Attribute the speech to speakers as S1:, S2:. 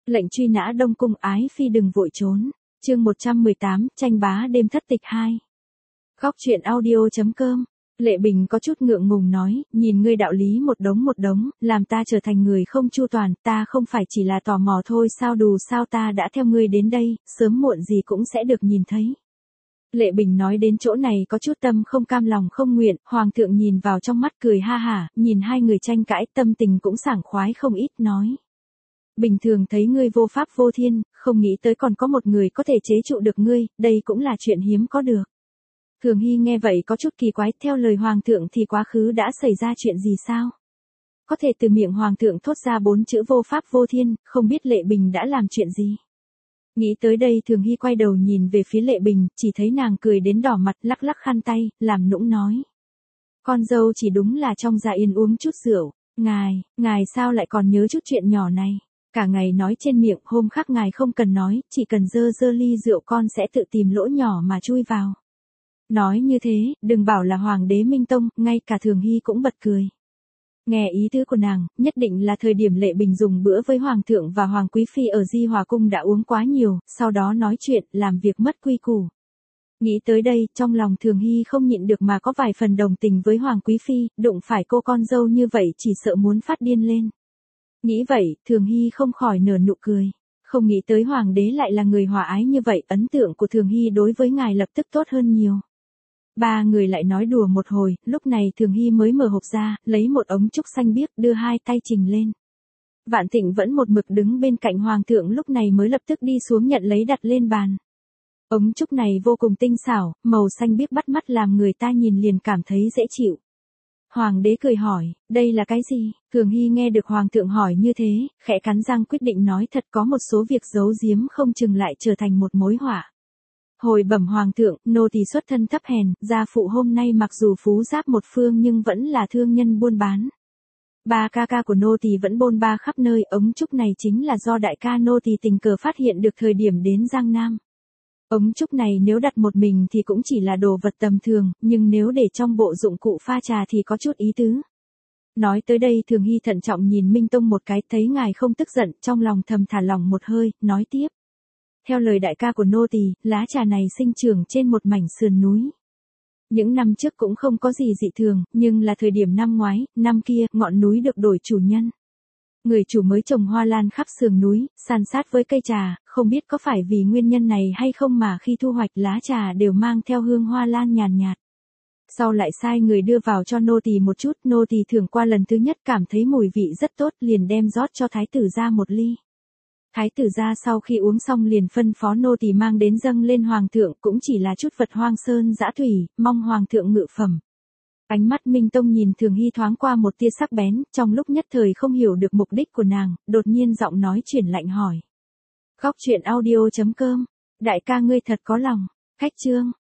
S1: Lệnh truy nã Đông Cung ái phi đừng vội trốn. Chương 118, tranh bá đêm thất tịch 2. Khóc chuyện audio.com. Lệ Bình có chút ngượng ngùng nói, nhìn ngươi đạo lý một đống, làm ta trở thành người không chu toàn, ta không phải chỉ là tò mò thôi sao, dù sao ta đã theo ngươi đến đây, sớm muộn gì cũng sẽ được nhìn thấy. Lệ Bình nói đến chỗ này có chút tâm không cam lòng không nguyện, Hoàng thượng nhìn vào trong mắt cười ha hả, nhìn hai người tranh cãi tâm tình cũng sảng khoái không ít nói. Bình thường thấy ngươi vô pháp vô thiên, không nghĩ tới còn có một người có thể chế trụ được ngươi, đây cũng là chuyện hiếm có được. Thường Hy nghe vậy có chút kỳ quái, theo lời Hoàng thượng thì quá khứ đã xảy ra chuyện gì sao? Có thể từ miệng Hoàng thượng thốt ra 4 chữ vô pháp vô thiên, không biết Lệ Bình đã làm chuyện gì? Nghĩ tới đây Thường Hy quay đầu nhìn về phía Lệ Bình, chỉ thấy nàng cười đến đỏ mặt lắc lắc khăn tay, làm nũng nói. Con dâu chỉ đúng là trong dạ yên uống chút rượu, ngài sao lại còn nhớ chút chuyện nhỏ này? Cả ngày nói trên miệng, hôm khác ngài không cần nói, chỉ cần dơ ly rượu con sẽ tự tìm lỗ nhỏ mà chui vào. Nói như thế, đừng bảo là Hoàng đế Minh Tông, ngay cả Thường Hy cũng bật cười. Nghe ý tứ của nàng, nhất định là thời điểm Lệ Bình dùng bữa với Hoàng thượng và Hoàng Quý Phi ở Di Hòa Cung đã uống quá nhiều, sau đó nói chuyện, làm việc mất quy củ. Nghĩ tới đây, trong lòng Thường Hy không nhịn được mà có vài phần đồng tình với Hoàng Quý Phi, đụng phải cô con dâu như vậy chỉ sợ muốn phát điên lên. Nghĩ vậy, Thường Hy không khỏi nở nụ cười. Không nghĩ tới Hoàng đế lại là người hòa ái như vậy, ấn tượng của Thường Hy đối với ngài lập tức tốt hơn nhiều. Ba người lại nói đùa một hồi, lúc này Thường Hy mới mở hộp ra, lấy một ống trúc xanh biếc đưa hai tay trình lên. Vạn Thịnh vẫn một mực đứng bên cạnh Hoàng thượng lúc này mới lập tức đi xuống nhận lấy đặt lên bàn. Ống trúc này vô cùng tinh xảo, màu xanh biếc bắt mắt làm người ta nhìn liền cảm thấy dễ chịu. Hoàng đế cười hỏi, đây là cái gì? Thường Hy nghe được Hoàng thượng hỏi như thế, khẽ cắn răng quyết định nói thật có một số việc giấu giếm không chừng lại trở thành một mối họa. Hồi bẩm Hoàng thượng, nô tỳ xuất thân thấp hèn, gia phụ hôm nay mặc dù phú giáp một phương nhưng vẫn là thương nhân buôn bán. Ba ca ca của nô tỳ vẫn bôn ba khắp nơi, ống trúc này chính là do đại ca nô tỳ tình cờ phát hiện được thời điểm đến Giang Nam. Ống trúc này nếu đặt một mình thì cũng chỉ là đồ vật tầm thường, nhưng nếu để trong bộ dụng cụ pha trà thì có chút ý tứ. Nói tới đây Thường Hy thận trọng nhìn Minh Tông một cái, thấy ngài không tức giận, trong lòng thầm thả lỏng một hơi, nói tiếp. Theo lời đại ca của nô tỳ, lá trà này sinh trưởng trên một mảnh sườn núi. Những năm trước cũng không có gì dị thường, nhưng là thời điểm năm ngoái, năm kia, ngọn núi được đổi chủ nhân. Người chủ mới trồng hoa lan khắp sườn núi, san sát với cây trà, không biết có phải vì nguyên nhân này hay không mà khi thu hoạch lá trà đều mang theo hương hoa lan nhàn nhạt. Sau lại sai người đưa vào cho nô tỳ một chút, nô tỳ thưởng qua lần thứ nhất cảm thấy mùi vị rất tốt, liền đem rót cho thái tử gia một ly. Thái tử gia sau khi uống xong liền phân phó nô tỳ mang đến dâng lên Hoàng thượng, cũng chỉ là chút vật hoang sơn dã thủy, mong Hoàng thượng ngự phẩm. Ánh mắt Minh Tông nhìn Thường Hy thoáng qua một tia sắc bén, trong lúc nhất thời không hiểu được mục đích của nàng, đột nhiên giọng nói chuyển lạnh hỏi. Khóc chuyện audio.com, đại ca ngươi thật có lòng. Khách chương,